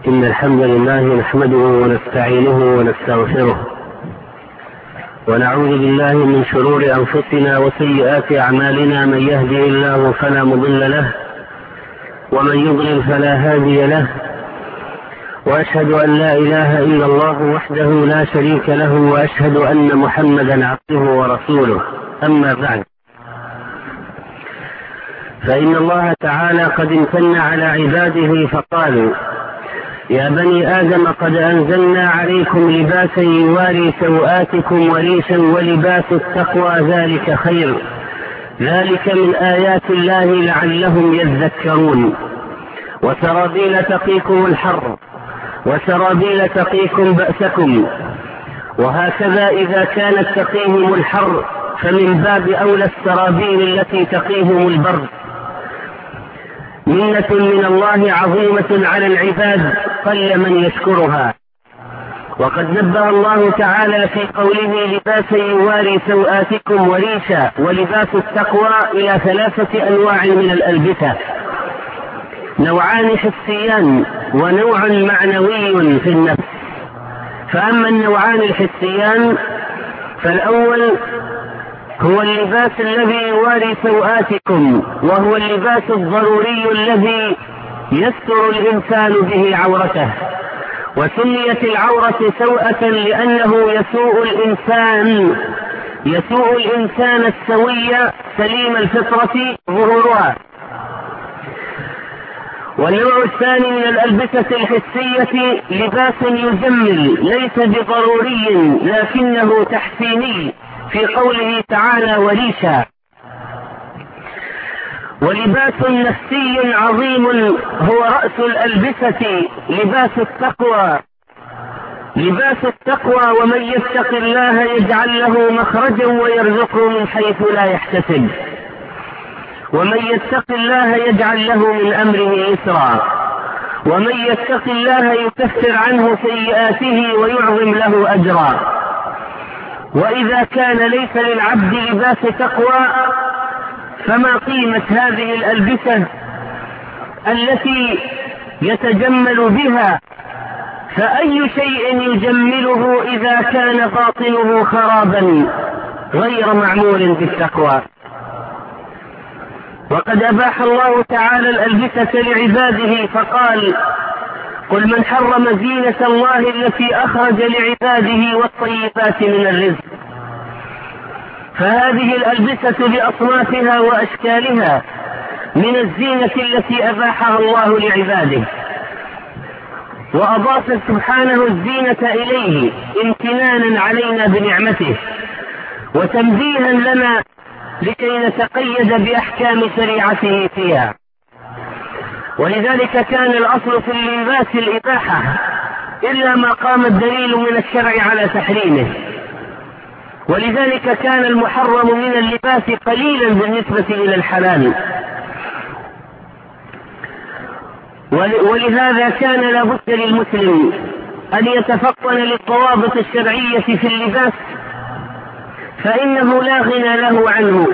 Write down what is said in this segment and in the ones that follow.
إن الحمد لله نحمده ونستعينه ونستغفره ونعوذ بالله من شرور أنفسنا وسيئات أعمالنا. من يهدي الله فلا مضل له ومن يضلل فلا هادي له، وأشهد أن لا إله إلا الله وحده لا شريك له، وأشهد أن محمدا عبده ورسوله. أما بعد، فإن الله تعالى قد امتن على عباده فقال: يا بني آدم قد أنزلنا عليكم لباسا يواري سوآتكم وريشا ولباس التقوى ذلك خير، ذلك من آيات الله لعلهم يذكرون. وسرابيل تقيكم الحر وسرابيل تقيكم بأسكم. وهكذا إذا كانت تقيهم الحر فمن باب أولى السرابيل التي تقيهم البرد. منة من الله عظيمة على العباد قل من يشكرها. وقد نبه الله تعالى في قوله: لباسا يواري سوآتكم وريشا ولباس التقوى إلى 3 أنواع من الألبسة: نوعان حسيان ونوع معنوي في النفس. فأما النوعان الحسيان فالأول هو اللباس الذي يواري سوآتكم، وهو اللباس الضروري الذي يستر الإنسان به عورته. وسميت العورة سوءة لأنه يسوء الإنسان السوي سليم الفطرة ظهورها. والنوع الثاني من الألبسة الحسية لباس يجمل، ليس بضروري لكنه تحسيني، في قوله تعالى: وريشا. ولباس نفسي عظيم هو رأس الألبسة لباس التقوى. لباس التقوى: ومن يتق الله يجعل له مخرجا ويرزقه من حيث لا يحتسب. ومن يتق الله يجعل له من أمره يسرا. ومن يتق الله يكفر عنه سيئاته ويعظم له أجرا. وإذا كان ليس للعبد لباس تقوى فما قيمة هذه الألبسة التي يتجمل بها؟ فأي شيء يجمله إذا كان باطنه خرابا غير معمول بالتقوى؟ وقد أباح الله تعالى الألبسة لعباده فقال: قل من حرم زينة الله التي أخرج لعباده والطيبات من الرزق. فهذه الألبسة بأصنافها وأشكالها من الزينة التي أباحها الله لعباده، وأضاف سبحانه الزينة إليه امتنانا علينا بنعمته وتنبيها لنا لكي نتقيد بأحكام شريعته فيها. ولذلك كان الأصل في اللباس الإباحة، إلا ما قام الدليل من الشرع على تحريمه. ولذلك كان المحرم من اللباس قليلا بالنسبة إلى الحلال. ولهذا كان لابد للمسلم أن يتفطن للضوابط الشرعية في اللباس، فإنه لا غنى له عنه.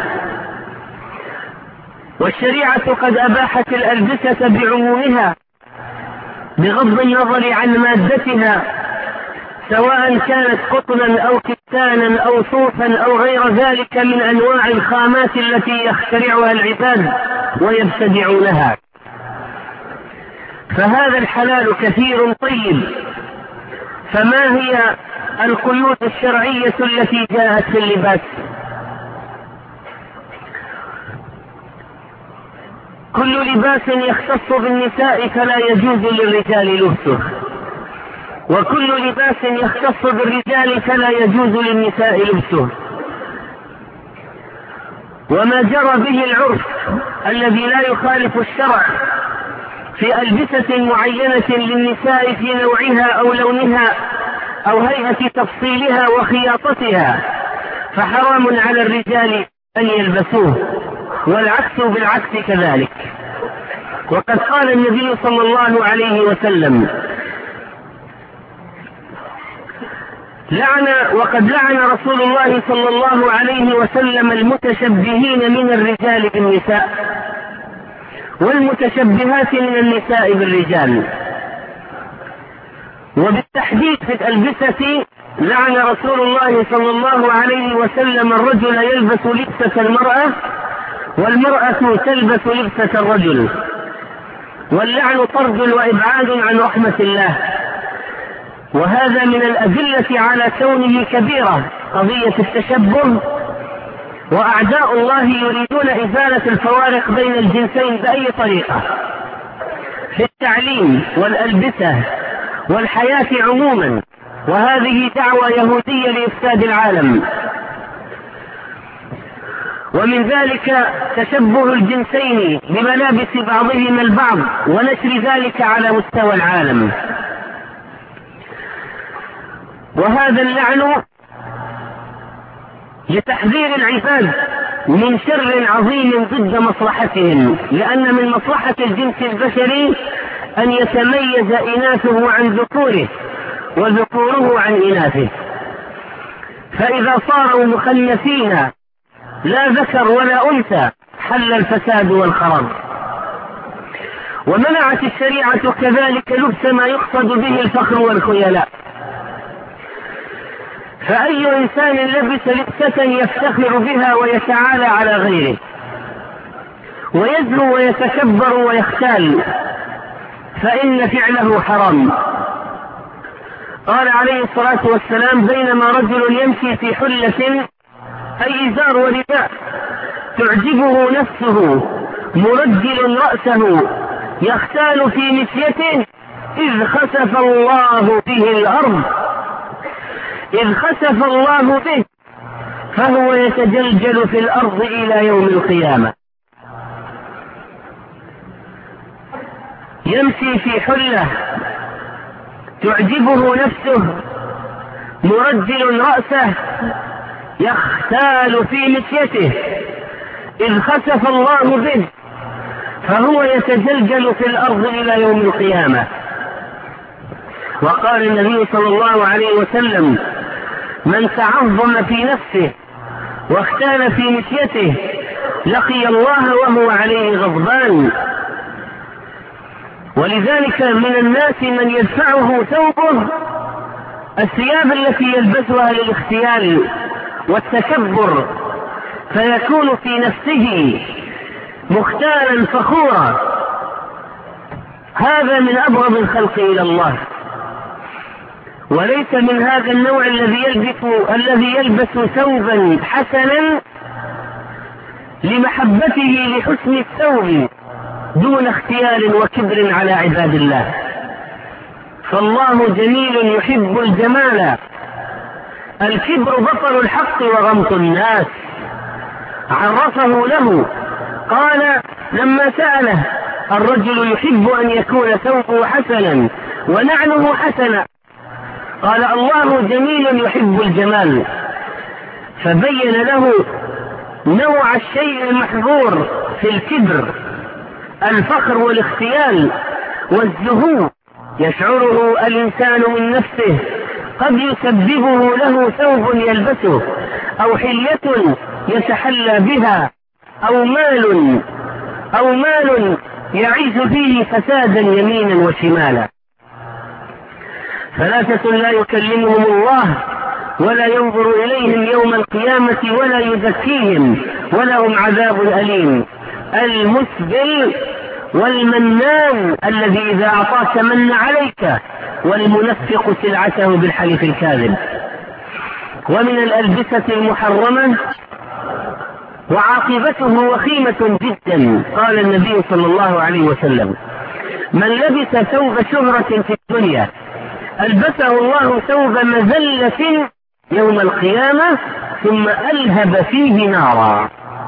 والشريعة قد أباحت الألبسة بعمومها بغض النظر عن مادتها، سواء كانت قطنا أو كتانا أو صوفا أو غير ذلك من أنواع الخامات التي يخترعها العباد ويبتدعونها. فهذا الحلال كثير طيب. فما هي القيود الشرعية التي جاءت في اللباس؟ كل لباس يختص بالنساء فلا يجوز للرجال لبسه، وكل لباس يختص بالرجال فلا يجوز للنساء لبسه. وما جرى به العرف الذي لا يخالف الشرع في ألبسة معينة للنساء في نوعها أو لونها أو هيئة تفصيلها وخياطتها فحرام على الرجال أن يلبسوه، والعكس بالعكس كذلك. وقد قال النبي صلى الله عليه وسلم: وقد لعن رسول الله صلى الله عليه وسلم المتشبهين من الرجال بالنساء والمتشبهات من النساء بالرجال. وبالتحديد في الألبسة لعن رسول الله صلى الله عليه وسلم الرجل يلبس لبسة المرأة، والمرأة تلبس لبسة الرجل، واللعن طرد وإبعاد عن رحمة الله. وهذا من الأدلة على كونه كبيرة قضية التشبه، وأعداء الله يريدون إزالة الفوارق بين الجنسين بأي طريقة في التعليم والألبسة والحياة عموما، وهذه دعوة يهودية لإفساد العالم. ومن ذلك تشبه الجنسين بملابس بعضهما البعض ونشر ذلك على مستوى العالم. وهذا اللعن لتحذير العباد من شر عظيم ضد مصلحتهم، لأن من مصلحة الجنس البشري أن يتميز إناثه عن ذكوره وذكوره عن إناثه، فإذا صاروا مخنثين لا ذكر ولا أنثى حل الفساد والخراب. ومنعت الشريعة كذلك لبس ما يقصد به الفخر والخيلاء، فأي إنسان لبس لبسة يفتخر بها ويتعالى على غيره ويزهو ويتكبر ويختال فإن فعله حرام. قال عليه الصلاة والسلام: بينما رجل يمشي في حلة أي إزار ورداء تعجبه نفسه مرجل رأسه يختال في مشيته إذ خسف الله به الأرض، إذ خسف الله به فهو يتجلجل في الأرض إلى يوم القيامة. يمشي في حلة تعجبه نفسه مرجل رأسه يختال في مشيته إذ خسف الله به فهو يتجلجل في الأرض إلى يوم القيامة. وقال النبي صلى الله عليه وسلم: من تعظم في نفسه واختال في مشيته لقي الله وهو عليه غضبان. ولذلك من الناس من يدفعه ثوبه الثياب التي يلبسها للاختيال والتكبر، فيكون في نفسه مختالا فخورا. هذا من أبغض الخلق إلى الله، وليس من هذا النوع الذي يلبس ثوبا حسنا لمحبته لحسن الثوب دون اختيال وكبر على عباد الله. فالله جميل يحب الجمال، الكبر بطر الحق وغمط الناس. عرفه له، قال لما سأله: الرجل يحب أن يكون ثوبه حسنا ونعله حسنا، قال: الله جميل يحب الجمال. فبين له نوع الشيء المحظور في الكبر: الفخر والاختيال والزهو يشعره الإنسان من نفسه، قد يسببه له ثوب يلبسه أو حلية يتحلى بها أو مال يعيش فيه فسادا يمينا وشمالا. 3 لا يكلمهم الله ولا ينظر إليهم يوم القيامة ولا يزكيهم ولهم عذاب أليم: المسبل والمنان الذي إذا أعطاك من عليك، والمنفق سلعته بالحلف الكاذب. ومن الألبسة المحرمة وعاقبته وخيمة جدا، قال النبي صلى الله عليه وسلم: من لبس ثوب شهرة في الدنيا ألبسه الله ثوب مذلة يوم القيامة ثم ألهب فيه نارا.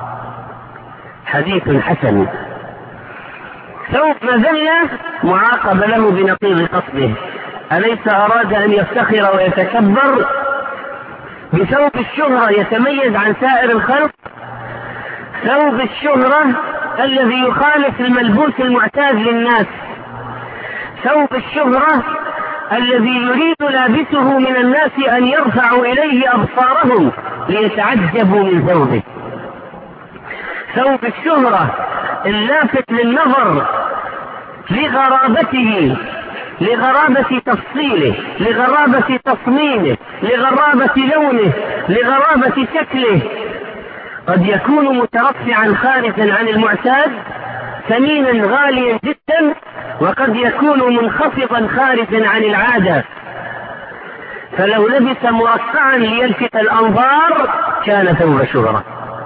حديث حسن. ثوب مذلة معاقب له بنقيض قصده. أليس أراد أن يفتخر ويتكبر بثوب الشهرة يتميز عن سائر الخلق؟ ثوب الشهرة الذي يخالف الملبوس المعتاد للناس، ثوب الشهرة الذي يريد لابسه من الناس أن يرفعوا إليه أبصارهم ليتعجبوا من ثوبه، ثوب الشهرة اللافت للنظر لغرابته لغرابة تفصيله، لغرابة تصميمه، لغرابة لونه، لغرابة شكله. قد يكون مترفعا خارجا عن المعتاد ثمينا غاليا جدا، وقد يكون منخفضا خارجا عن العادة، فلو لبس مرصعا ليلفت الأنظار كان ثوب شهرة.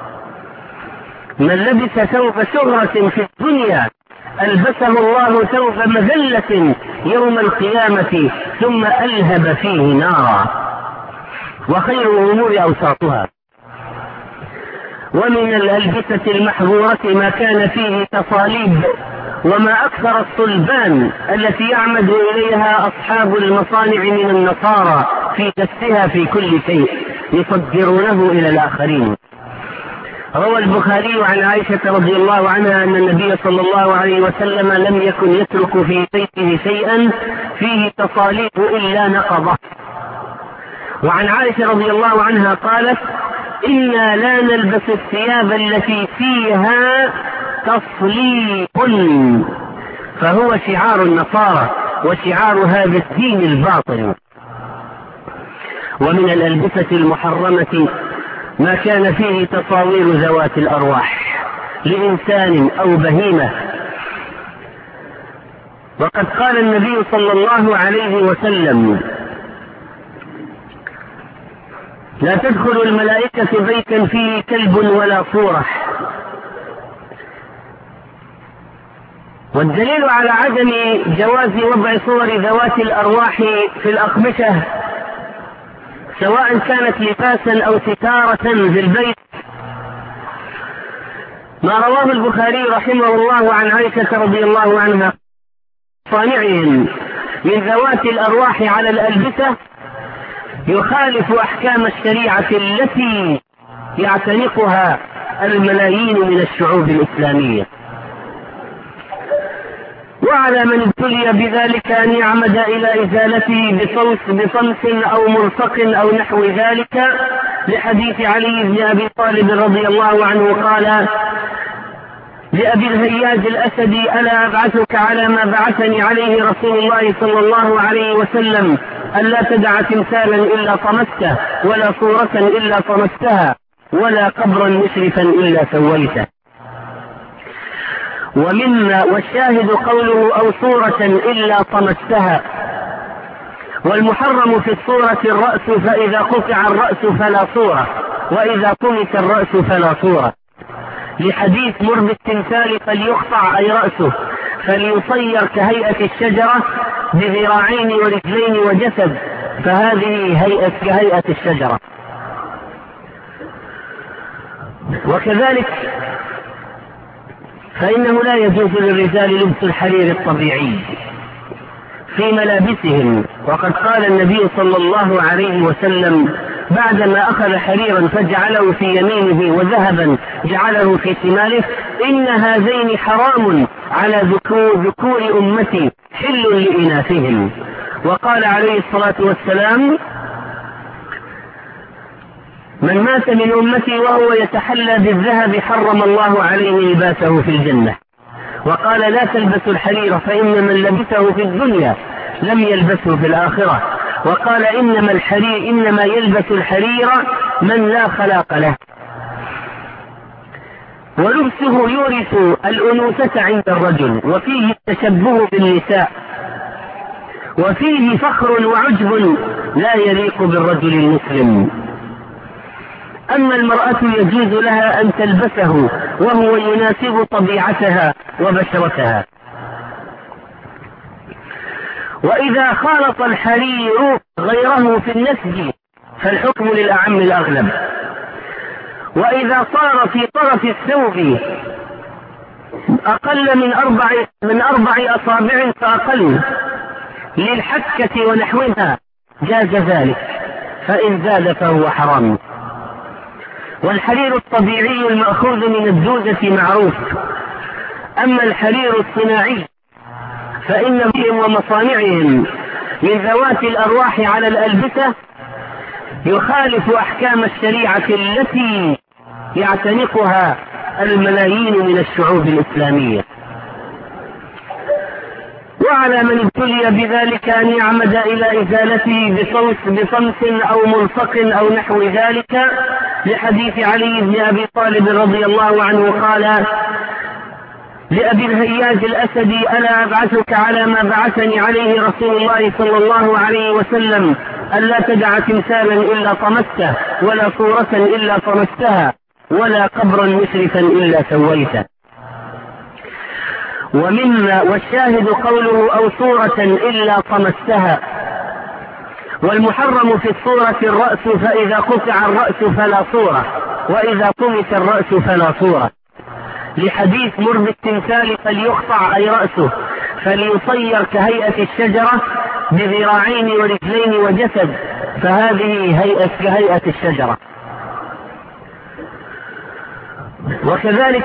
من لبس ثوب شهرة في الدنيا ألبسه الله ثوب مذلة يوم القيامة ثم ألهب فيه نارا. وخير الأمور أوساطها. ومن الألبسة المحظورة ما كان فيه تصاليب، وما أكثر الصلبان التي يعمد إليها أصحاب المصانع من النصارى في دسها في كل شيء يصدرونه إلى الآخرين. روى البخاري عن عائشة رضي الله عنها أن النبي صلى الله عليه وسلم لم يكن يترك في بيته شيئا فيه تصاليب إلا نقضه. وعن عائشة رضي الله عنها قالت: إنا لا نلبس الثياب التي فيها تصليب، فهو شعار النصارى وشعار هذا الدين الباطل. ومن الألبسة المحرمة ما كان فيه تصاوير ذوات الأرواح لإنسان أو بهيمة. وقد قال النبي صلى الله عليه وسلم: لا تدخل الملائكة بيتا فيه كلب ولا صورة. والدليل على عدم جواز وضع صور ذوات الأرواح في الأقمشة سواء كانت لباسا أو ستارة في البيت ما رواه البخاري رحمه الله عن عائشة رضي الله عنها: صانعهم من ذوات الأرواح على الألبسة يخالف أحكام الشريعة التي يعتنقها الملايين من الشعوب الإسلامية. وعلى من ابتلي بذلك أن يعمد إلى إزالته بصمت أو ملصق أو نحو ذلك، لحديث علي بن أبي طالب رضي الله عنه قال لأبي الهياج الأسدي: ألا أبعثك على ما بعثني عليه رسول الله صلى الله عليه وسلم، ألا تدع تمثالا إلا طمسته، ولا صورة إلا طمستها، ولا قبرا مشرفا إلا سويته. والشاهد قوله: أو صورة إلا طمستها. والمحرم في الصورة الرأس، فإذا قطع الرأس فلا صورة، وإذا طمس الرأس فلا صورة، لحديث: مر بالتمثال فليقطع أي رأسه فليصير كهيئة الشجرة بذراعين ورجلين وجسد، فهذه كهيئة الشجرة. وكذلك فإنه لا يجوز للرجال لبس الحرير الطبيعي في ملابسهم. وقد قال النبي صلى الله عليه وسلم بعدما أخذ حريرا فجعله في يمينه وذهبا جعله في شماله: إن هذين حرام على ذكور أمتي حل لإناثهم. وقال عليه الصلاة والسلام: من مات من أمتي وهو يتحلى بالذهب حرم الله عليه لباسه في الجنة. وقال: لا تلبسوا الحرير فإن من لبسه في الدنيا لم يلبسه في الآخرة. وقال: إنما يلبس الحرير من لا خلاق له. ولبسه يورث الأنوثة عند الرجل، وفيه التشبه بالنساء، وفيه فخر وعجب لا يليق بالرجل المسلم. أما المرأة يجوز لها أن تلبسه وهو يناسب طبيعتها وبشرتها. وإذا خالط الحرير غيره في النسج فالحكم للأعم الأغلب. وإذا صار في طرف الثوب أقل من أربع أصابع فأقل للحكة ونحوها جاز ذلك، فإن زاد فهو حرام. والحرير الطبيعي المأخوذ من الدودة معروف. أما الحرير الصناعي فإنه ومصانعهم من ذوات الأرواح على الألبسة يخالف أحكام الشريعة التي يعتنقها الملايين من الشعوب الإسلامية. وعلى من ابتلي بذلك أن يعمد إلى إزالته بصمت أو ملصق أو نحو ذلك، لحديث علي بن أبي طالب رضي الله عنه قال لأبي الهياج الأسدي: ألا أبعثك على ما بعثني عليه رسول الله صلى الله عليه وسلم، ألا تدع تمثالا إلا طمسته، ولا صورة إلا طمستها، ولا قبرا مشرفا إلا سويته. والشاهد قوله: أو صورة إلا طمستها. والمحرم في الصورة الرأس، فإذا قطع الرأس فلا صورة، وإذا طمس الرأس فلا صورة، لحديث: مر بالتمثال فليقطع أي رأسه فليصير كهيئة الشجرة بذراعين ورجلين وجسد، فهذه كهيئة الشجرة. وكذلك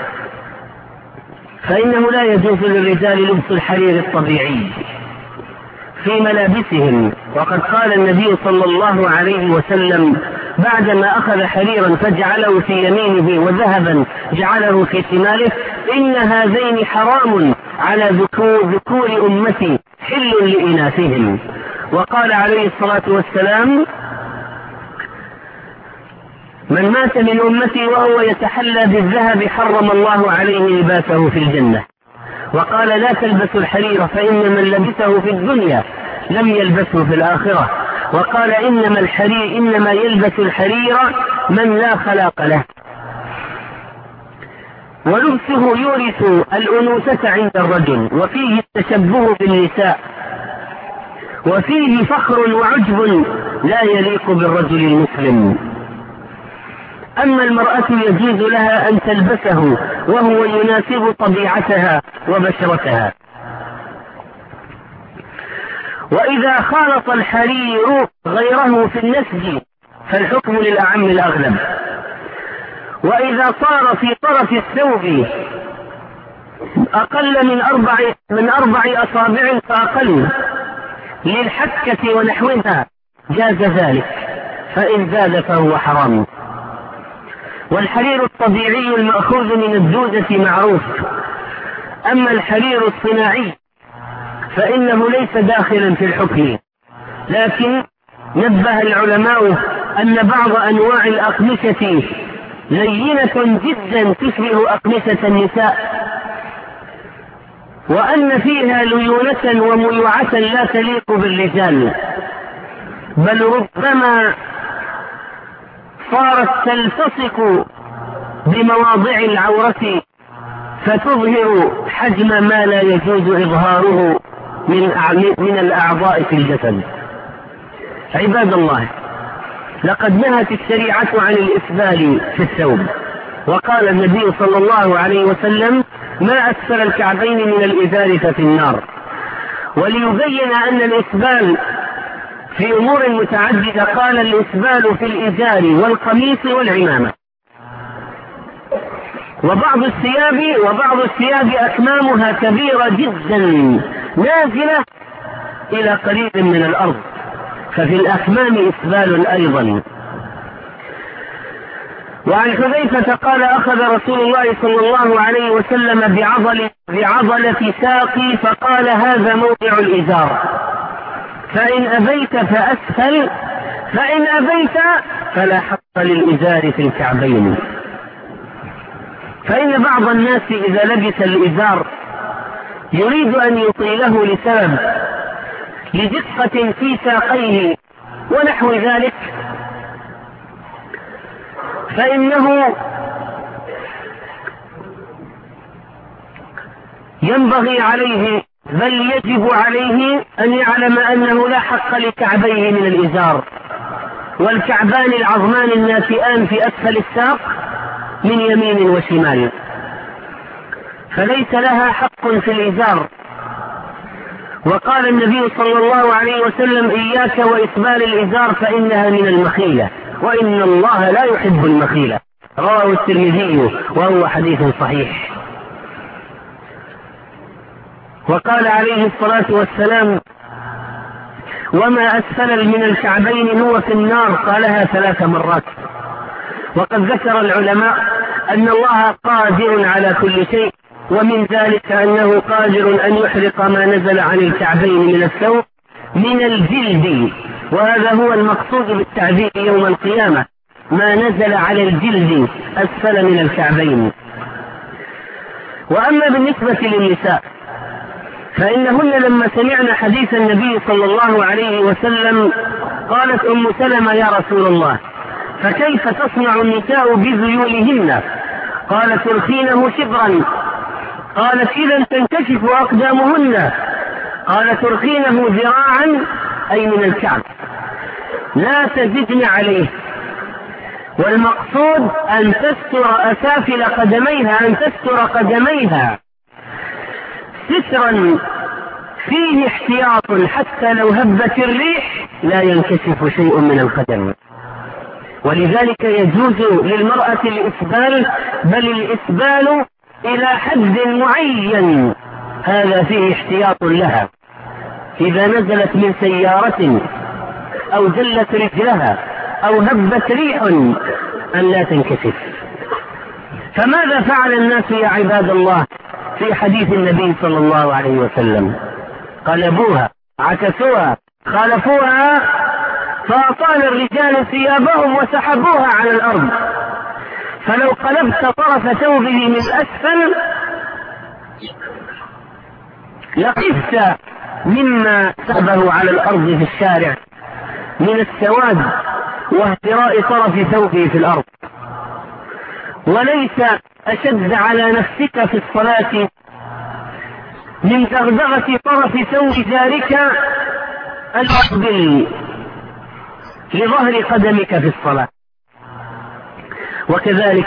فإنه لا يجوز للرجال لبس الحرير الطبيعي في ملابسهم، وقد قال النبي صلى الله عليه وسلم بعدما أخذ حريرا فجعله في يمينه وذهبا جعله في شماله: إن هذين حرام على ذكور أمتي حل لإناثهم. وقال عليه الصلاة والسلام: من مات من أمتي وهو يتحلى بالذهب حرم الله عليه لباسه في الجنة. وقال: لا تلبسوا الحرير فإن من لبسه في الدنيا لم يلبسه في الآخرة. وقال: إنما يلبس الحرير من لا خلاق له. ولبسه يورث الأنوثة عند الرجل، وفيه التشبه بالنساء، وفيه فخر وعجب لا يليق بالرجل المسلم. أما المرأة يجوز لها أن تلبسه وهو يناسب طبيعتها وبشرتها. وإذا خالط الحرير غيره في النسج فالحكم للأعم الأغلب. وإذا صار في طرف الثوب أقل من أربع أصابع فأقل للحكة ونحوها جاز ذلك، فإن زاد فهو حرام. والحرير الطبيعي المأخوذ من الدودة معروف. أما الحرير الصناعي فإنه ليس داخلا في الحكم، لكن نبه العلماء أن بعض أنواع الأقمشة لينة جدا تشبه أقمشة النساء، وأن فيها ليونة وميوعة لا تليق بالرجال، بل ربما صارت تلتصق بمواضع العورة فتظهر حجم ما لا يجوز إظهاره من الأعضاء في الجسد. عباد الله، لقد نهت الشريعة عن الإسبال في الثوب، وقال النبي صلى الله عليه وسلم: ما أسفل الكعبين من الإزار ففي النار. وليبين أن الإسبال في أمور متعددة قال: الإسبال في الإزار والقميص والعمامة. وبعض الثياب أكمامها كبيرة جدا نازلة إلى قريب من الأرض، ففي الأكمام إسبال أيضا. وعن حذيفة قال: أخذ رسول الله صلى الله عليه وسلم بعضلة ساقي فقال: هذا موضع الإزار، فإن أبيت فأسفل، فإن أبيت فلا حق للإزار في الكعبين. فإن بعض الناس إذا لبس الإزار يريد أن يطيله لسبب، لدقة في ساقيه ونحو ذلك، فإنه ينبغي عليه بل يجب عليه أن يعلم أنه لا حق لكعبيه من الإزار، والكعبان العظمان الناتئان في أسفل الساق من يمين وشمال، فليس لها حق في الإزار. وقال النبي صلى الله عليه وسلم: إياك وإسبال الإزار فإنها من المخيلة، وإن الله لا يحب المخيلة. رواه الترمذي وهو حديث صحيح. وقال عليه الصلاة والسلام: وما أسفل من الكعبين هو في النار، قالها 3 مرات. وقد ذكر العلماء أن الله قادر على كل شيء، ومن ذلك أنه قادر أن يحرق ما نزل عن الكعبين من الثوب من الجلد، وهذا هو المقصود بالتعذيب يوم القيامة، ما نزل على الجلد أسفل من الكعبين. وأما بالنسبة للنساء فإنهن لما سمعن حديث النبي صلى الله عليه وسلم قالت أم سلمة: يا رسول الله، فكيف تصنع النساء بذيولهن؟ قالت: ترخينه شبرا. قالت: إذا تنكشف أقدامهن. قالت: ترخينه ذراعا، أي من الكعب، لا تزدن عليه. والمقصود أن تستر أسافل قدميها، أن تستر قدميها سترا فيه احتياط، حتى لو هبت الريح لا ينكشف شيء من القدم. ولذلك يجوز للمرأة الإسبال، بل الإسبال إلى حد معين، هذا فيه احتياط لها. إذا نزلت من سيارة أو جلت رجلها أو هبت ريح أن لا تنكشف. فماذا فعل الناس يا عباد الله في حديث النبي صلى الله عليه وسلم؟ قلبوها، عكسوها، خالفوها، فأطال الرجال ثيابهم وسحبوها على الأرض. فلو قلبت طرف ثوبه من أسفل لقفت مما سحبه على الأرض في الشارع من السواد واهتراء طرف ثوبه في الأرض. وليس أشد على نفسك في الصلاة من دغدغة طرف ثوب ذلك المقبل لظهر قدمك في الصلاة. وكذلك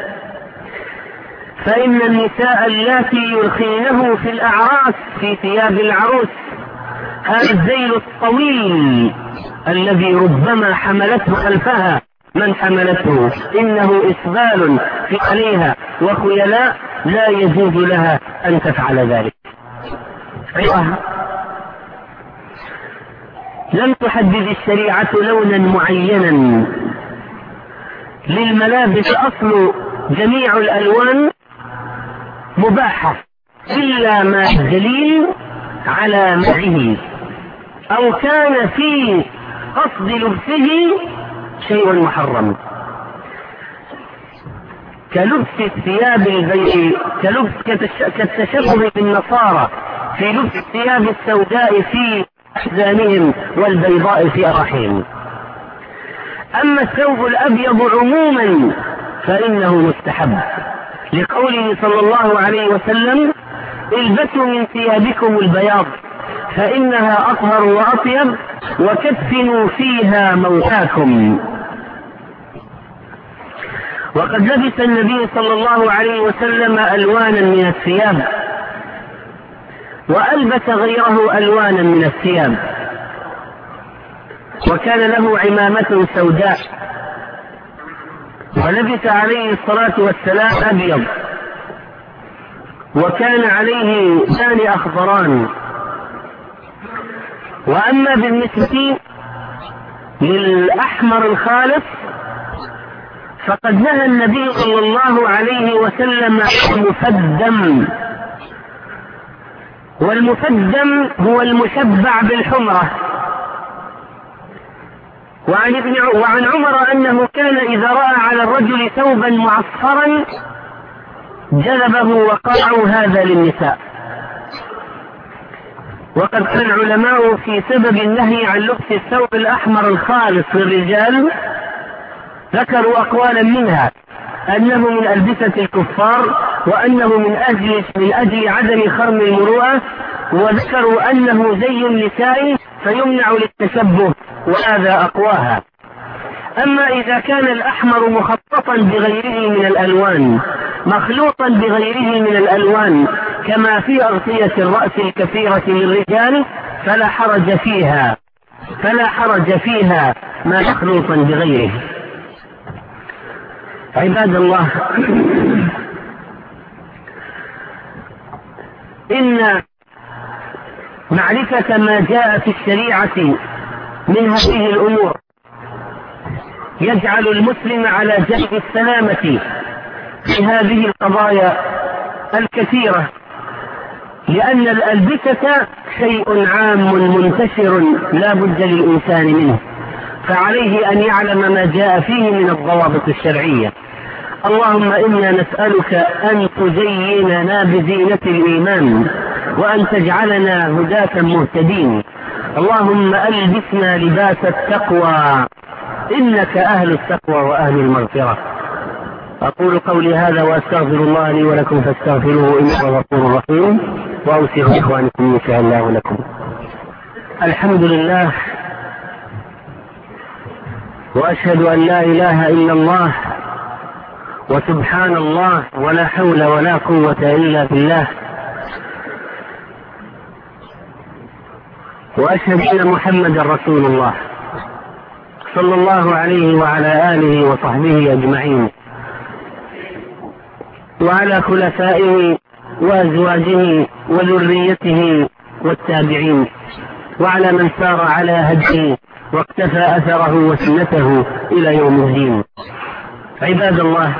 فإن النساء اللاتي يرخينه في الأعراس، في ثياب العروس، هذا الذيل الطويل الذي ربما حملته خلفها من حملته، إنه إسبال في عليها وخيلاء، لا يجوز لها أن تفعل ذلك. لم تحدد الشريعة لونا معينا للملابس، أصل جميع الألوان مباحة إلا ما الدليل على منعه أو كان في قصد لبسه شيء محرم، كلبس الثياب البيضاء، كالتشبه بالنصارى في لبس الثياب السوداء في أحزانهم والبيضاء في أرحهم. أما الثوب الأبيض عموما فإنه مستحب، لقوله صلى الله عليه وسلم: البسوا من ثيابكم البياض فإنها أطهر وأطيب وكفنوا فيها موتاكم. وقد لبس النبي صلى الله عليه وسلم ألوانا من الثياب، وألبس غيره ألوانا من الثياب، وكان له عمامة سوداء، ولبس عليه الصلاة والسلام أبيض، وكان عليه لسان أخضران. وأما بالنسبة للأحمر الخالص فقد نهى النبي صلى الله عليه وسلم عن المفدم، والمفدم هو المشبع بالحمرة. وعن عمر أنه كان إذا رأى على الرجل ثوبا معصفرا جذبه وقرعوا هذا للنساء. وقد قال العلماء في سبب النهي عن لبس الثوب الأحمر الخالص للرجال ذكروا أقوالا، منها أنه من ألبسة الكفار، وأنه من أجل عدم خرم المروءة، وذكروا أنه زي النساء فيمنع للتشبه، وهذا أقواها. أما إذا كان الأحمر مخططا بغيره من الألوان، مخلوطا بغيره من الألوان، كما في أغطية الرأس الكثيرة للرجال، فلا حرج فيها ما مخلوطا بغيره. عباد الله، إن معرفة ما جاء في الشريعة من هذه الأمور يجعل المسلم على جانب السلامة في هذه القضايا الكثيرة، لأن الألبسة شيء عام منتشر لا بد للإنسان منه، فعليه أن يعلم ما جاء فيه من الضوابط الشرعية. اللهم إنا نسألك أن تزيننا بزينة الإيمان وأن تجعلنا هداة مهتدين. اللهم ألبسنا لباس التقوى إنك أهل التقوى وأهل المغفرة. أقول قولي هذا وأستغفر الله لي ولكم فاستغفروه إنه غفور رحيم، وأوصي إخوانكم إن شاء الله لكم. الحمد لله، وأشهد أن لا إله إلا الله، وسبحان الله، ولا حول ولا قوة إلا بالله، وأشهد أن محمدا رسول الله صلى الله عليه وعلى آله وصحبه أجمعين، وعلى خلفائه وأزواجه وذريته والتابعين، وعلى من سار على هديه واقتفى أثره وسنته إلى يوم الدين. عباد الله،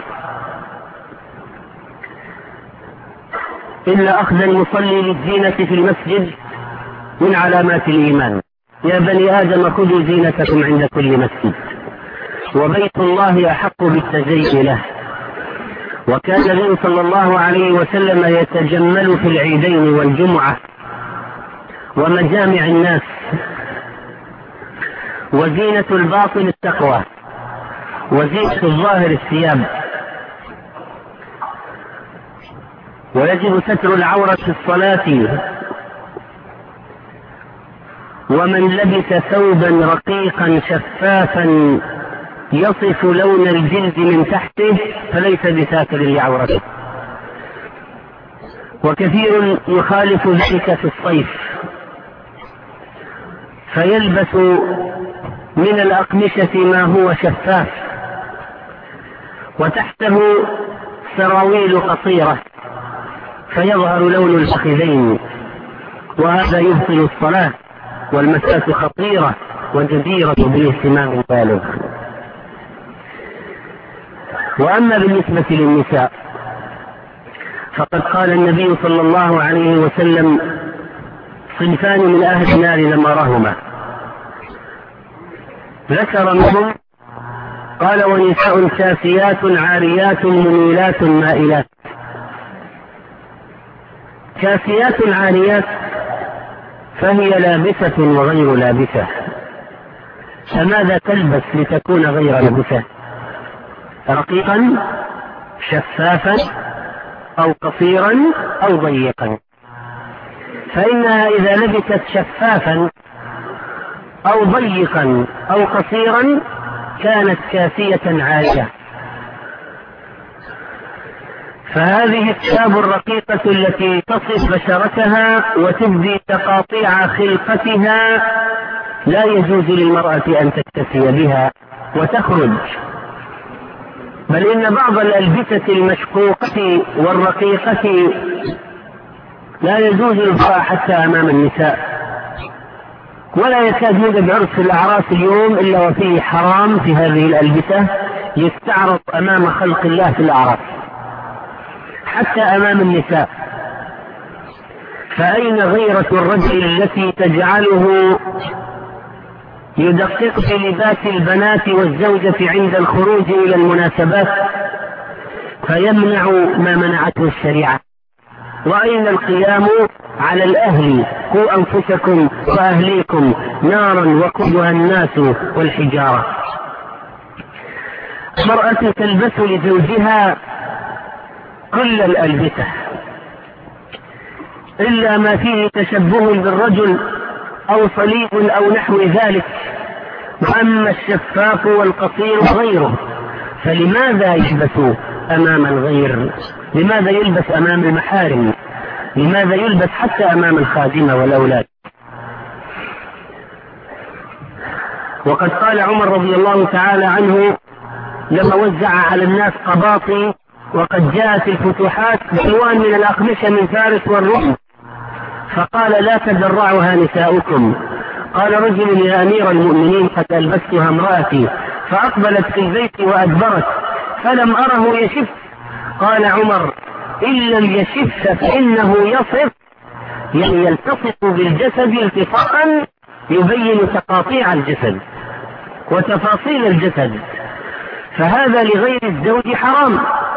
إلا أخذ المصلي للزينة في المسجد من علامات الإيمان. يا بني آدم خذوا زينتكم عند كل مسجد، وبيت الله أحق بالتزين له. وكان النبي صلى الله عليه وسلم يتجمل في العيدين والجمعة ومجامع الناس. وزينة الباطن التقوى، وزينة الظاهر الثياب. ويجب ستر العورة في الصلاة. ومن لبس ثوبا رقيقا شفافا يصف لون الجلد من تحته فليس بساتر لعورته. وكثير يخالف ذلك في الصيف، فيلبس من الأقمشة ما هو شفاف وتحته سراويل قصيرة فيظهر لون الفخذين، وهذا يبطل الصلاة، والمسألة خطيرة وجديرة بالاهتمام البالغ. وأما بالنسبة للنساء فقد قال النبي صلى الله عليه وسلم: صنفان من أهل النار لم أرهما. ذكر منهم قال: ونساء كاسيات عاريات مميلات مائلات. كاسيات عاريات فهي لابسة وغير لابسة، فماذا تلبس لتكون غير لابسة؟ رقيقا شفافا أو قصيرا أو ضيقا. فإنها إذا لبست شفافا أو ضيقا أو قصيرا كانت كاسية عارية. فهذه الثياب الرقيقة التي تصف بشرتها وتبدي تقاطيع خلقتها لا يجوز للمرأة أن تكتفي بها وتخرج، بل إن بعض الألبسة المشقوقة والرقيقة لا يجوز البقاء حتى أمام النساء. ولا يكاد يوجد عرس في الأعراس اليوم إلا وفيه حرام في هذه الألبسة يستعرض أمام خلق الله في الأعراس حتى أمام النساء. فأين غيرة الرجل التي تجعله يدقق في لباس البنات والزوجة عند الخروج إلى المناسبات فيمنع ما منعته الشريعة؟ وأين القيام على الأهل: قوا أنفسكم وأهليكم نارا وقودها الناس والحجارة. المرأة تلبس لزوجها كل الألبسة إلا ما فيه تشبه بالرجل أو صليب أو نحو ذلك، وأما الشفاف والقصير وغيره فلماذا يلبس أمام الغير؟ لماذا يلبس أمام المحارم؟ لماذا يلبس حتى أمام الخادمة والأولاد؟ وقد قال عمر رضي الله تعالى عنه لما وزع على الناس قباطي وقد جاءت الفتوحات بألوان من الأقمشة من فارس والروم، فقال: لا تدرعها نساؤكم. قال رجل: يا أمير المؤمنين قد ألبستها امرأتي، فأقبلت في البيت وأدبرت فلم أره يشف. قال عمر: إن لم يشف فإنه يصف، يعني يلتصق بالجسد التصاقا يبين تقاطيع الجسد وتفاصيل الجسد، فهذا لغير الزوج حرام.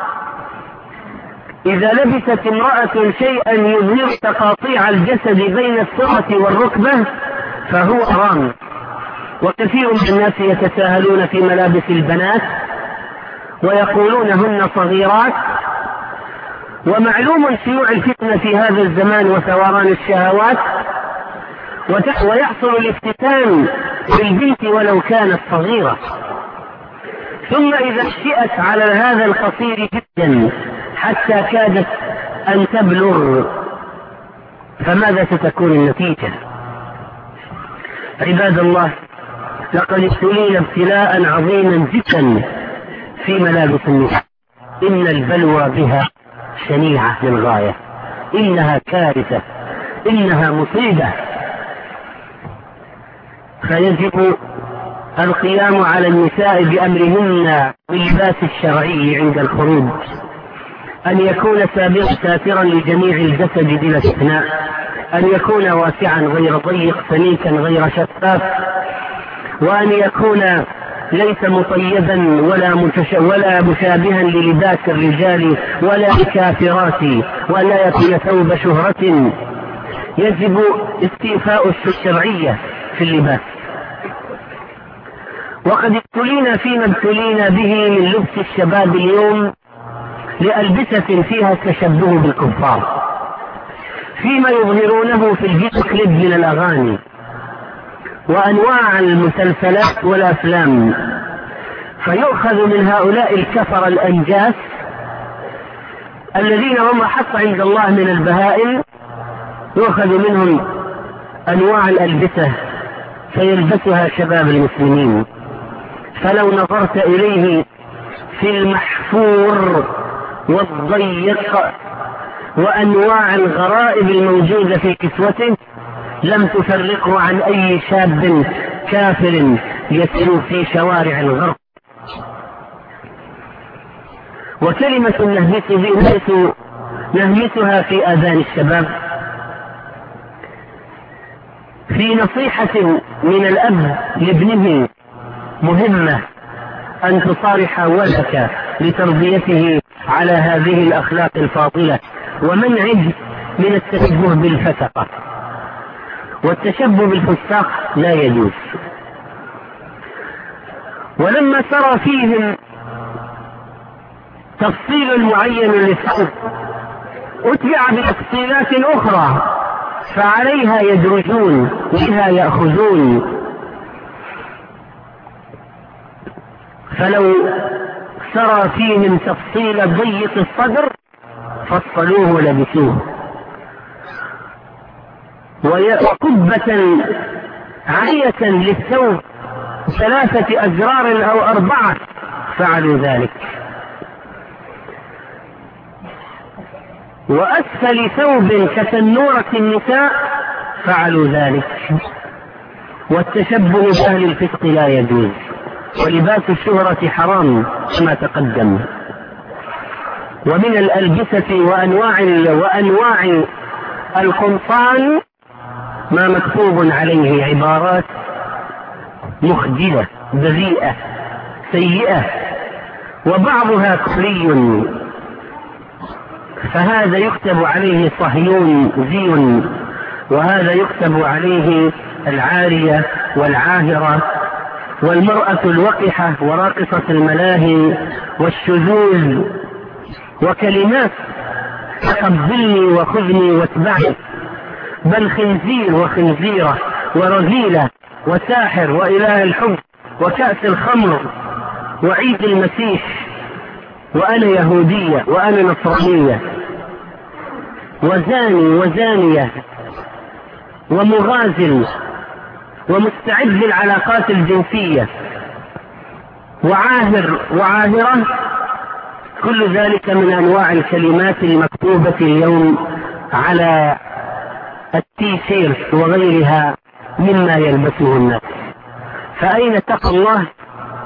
إذا لبست امرأة شيئا يظهر تقاطيع الجسد بين السرة والركبة فهو حرام. وكثير من الناس يتساهلون في ملابس البنات ويقولون هن صغيرات، ومعلوم شيوع الفتنة في هذا الزمان وثوران الشهوات، ويحصل الافتتان بالبنت ولو كانت صغيرة، ثم إذا اشتئت على هذا القصير جدا حتى كادت أن تبلغ فماذا ستكون النتيجة؟ عباد الله، لقد ابتلينا ابتلاء عظيما جدا في ملابس النساء، إن البلوى بها شنيعة للغاية، إنها كارثة، إنها مصيبة. فيجب القيام على النساء بأمرهن باللباس الشرعي عند الخروج، أن يكون ساترا لجميع الجسد بلا استثناء، أن يكون واسعا غير ضيق، سميكا غير شفاف، وأن يكون ليس مطيبا ولا مشابها للباس الرجال ولا الكافرات، ولا يكون ثوب شهرة. يجب استيفاء الشرعية في اللباس. وقد ابتلينا فيما ابتلينا به من لبس الشباب اليوم لألبسة فيها التشبه بالكفار، فيما يظهرونه في الفيديو كليب من الأغاني وأنواع المسلسلات والأفلام، فيؤخذ من هؤلاء الكفر الأنجاس الذين هم حق عند الله من البهائم، يؤخذ منهم أنواع الألبسة فيلبسها شباب المسلمين. فلو نظرت إليه في المحفور والضيق وأنواع الغرائب الموجودة في كسوته لم تفرقه عن أي شاب كافر يسير في شوارع الغرب. وكلمة نهمسها في آذان الشباب في نصيحة من الأب لابنه مهمة، أن تصارح ولدك لتربيته على هذه الأخلاق الفاضلة ومنعه من التشبه بالفسقة، والتشبه بالفساق لا يجوز. ولما سرى فيهم تفصيل معين للثوب أتبع بتفصيلات أخرى فعليها يدرجون وبها يأخذون، فلو سرى فيهم تفصيل ضيق الصدر فصلوه ولبسوه، وقبة عالية للثوب 3 أزرار أو 4 فعلوا ذلك، وأسفل ثوب كتنورة النساء فعلوا ذلك. والتشبه بأهل الفسق لا يجوز، ولباس الشهرة حرام كما تقدم. ومن الألبسة وأنواع القمصان ما مكتوب عليه عبارات مخجلة بذيئة سيئة وبعضها كفري، فهذا يكتب عليه صهيون زيون، وهذا يكتب عليه العارية والعاهرة والمرأة الوقحة وراقصة الملاهي والشذوذ، وكلمات تقبلني وخذني واتبعني، بل خنزير وخنزيرة ورذيلة وساحر وإله الحب وكأس الخمر وعيد المسيح وأنا يهودية وأنا نصرانية وزاني وزانية ومغازل ومستعد للعلاقات الجنسية وعاهر وعاهرة، كل ذلك من أنواع الكلمات المكتوبة اليوم على التيشيرت وغيرها مما يلبسه الناس. فأين تقى الله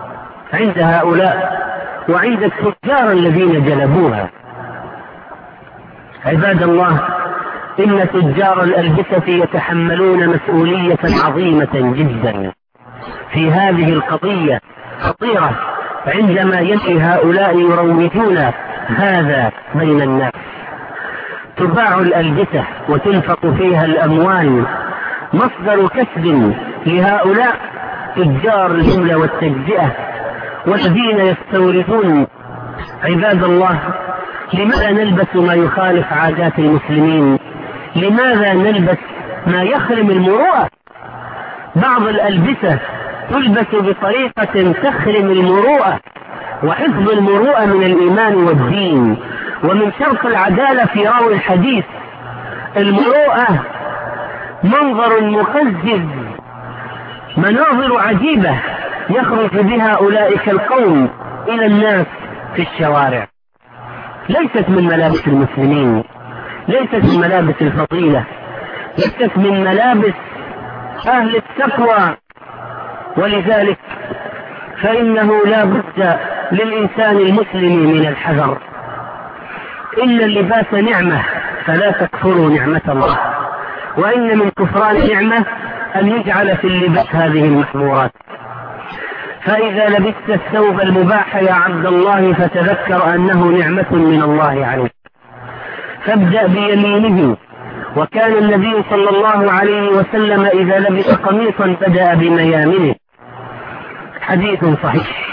عند هؤلاء وعند التجار الذين جلبوها؟ عباد الله، إن تجار الألبسة يتحملون مسؤولية عظيمة جدا في هذه القضية خطيرة، عندما يأتي هؤلاء يروجون هذا بين الناس. تباع الألبسة وتنفق فيها الأموال، مصدر كسب لهؤلاء تجار الجملة والتجزئة والذين يستوردون. عباد الله، لماذا نلبس ما يخالف عادات المسلمين؟ لماذا نلبس ما يخرم المروءة؟ بعض الألبسة تلبس بطريقة تخرم المروءة، وحفظ المروءة من الإيمان والدين، ومن شرط العدالة في راوي الحديث. المروءة منظر مقزز، مناظر عجيبة يخرج بها أولئك القوم إلى الناس في الشوارع، ليست من ملابس المسلمين، ليست من ملابس الفضيلة، ليست من ملابس أهل التقوى. ولذلك فإنه لا بد للإنسان المسلم من الحذر. إن اللباس نعمة فلا تكفروا نعمة الله، وإن من كفران نعمة أن يجعل في اللباس هذه المحظورات. فإذا لبست الثوب المباح يا عبد الله فتذكر أنه نعمة من الله عليك، فابدأ بيمينه. وكان النبي صلى الله عليه وسلم إذا لبس قميصا بدأ بميامنه، حديث صحيح.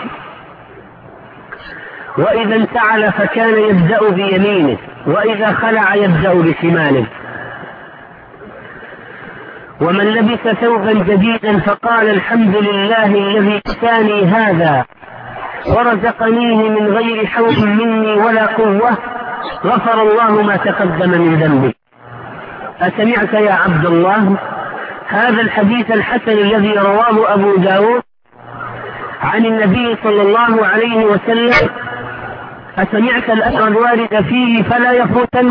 وإذا انتعل فكان يبدأ بيمينه، وإذا خلع يبدأ بشماله. ومن لبس ثوبا جديدا فقال الحمد لله الذي كساني هذا ورزقنيه من غير حول مني ولا قوة، غفر الله ما تقدم من ذنبه. أسمعت يا عبد الله هذا الحديث الحسن الذي رواه أبو داود عن النبي صلى الله عليه وسلم؟ أسمعت الأثر الوارد فيه؟ فلا يفوتن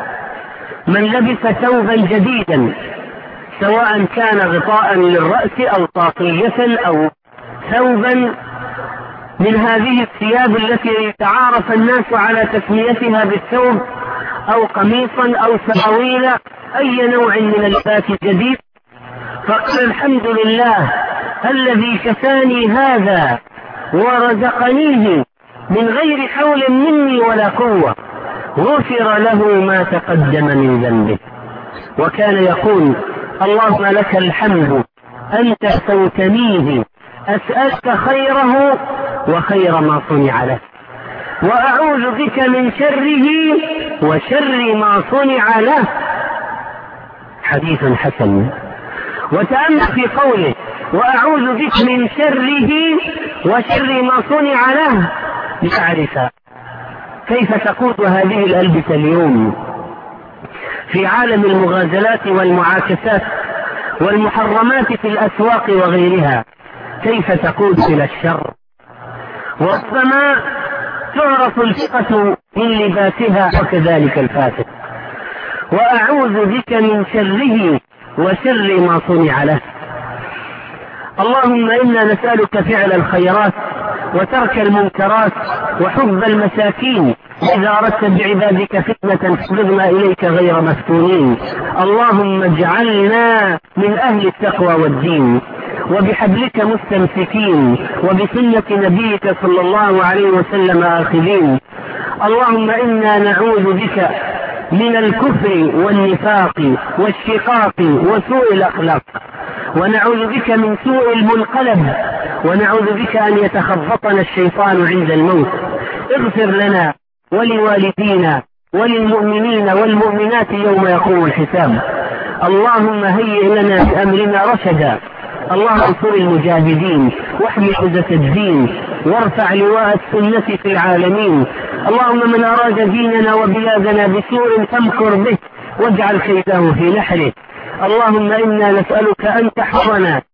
من لبس ثوبا جديدا، سواء كان غطاء للرأس أو طاقية أو ثوبا من هذه الثياب التي يتعارف الناس على تسميتها بالثوب، أو قميصا أو سراويل، أي نوع من اللباس الجديد، فقال الحمد لله الذي كساني هذا ورزقنيه من غير حول مني ولا قوة، غفر له ما تقدم من ذنبه. وكان يقول اللهم لك الحمد أنت سوتنيه، أسألك خيره وخير ما صنع له، وأعوذ بك من شره وشر ما صنع له. حديث حسن. وتأمل في قوله وأعوذ بك من شره وشر ما صنع له، لتعرف كيف تقود هذه الألبسة اليوم في عالم المغازلات والمعاكسات والمحرمات في الأسواق وغيرها، كيف تقود إلى الشر. وربما تعرف الفقة من لباسها وكذلك الفاسق. وأعوذ بك من شره وشر ما صنع له. اللهم إنا نسألك فعل الخيرات وترك المنكرات وحب المساكين، إذا أردت بعبادك فتنة فاقبضنا إليك غير مفتونين. اللهم اجعلنا من أهل التقوى والدين، وبحبلك مستمسكين، وبسنة نبيك صلى الله عليه وسلم آخذين. اللهم إنا نعوذ بك من الكفر والنفاق والشقاق وسوء الأخلاق، ونعوذ بك من سوء المنقلب، ونعوذ بك أن يتخبطنا الشيطان عند الموت. اغفر لنا ولوالدينا وللمؤمنين والمؤمنات يوم يقوم الحساب. اللهم هيئ لنا بأمرنا رشدا. اللهم انصر المجاهدين واحمي حوزة الدين وارفع لواء السنة في العالمين. اللهم من أراد ديننا وبلادنا بسوء فامكر به واجعل كيده في نحره. اللهم إنا نسألك أن تحفظنا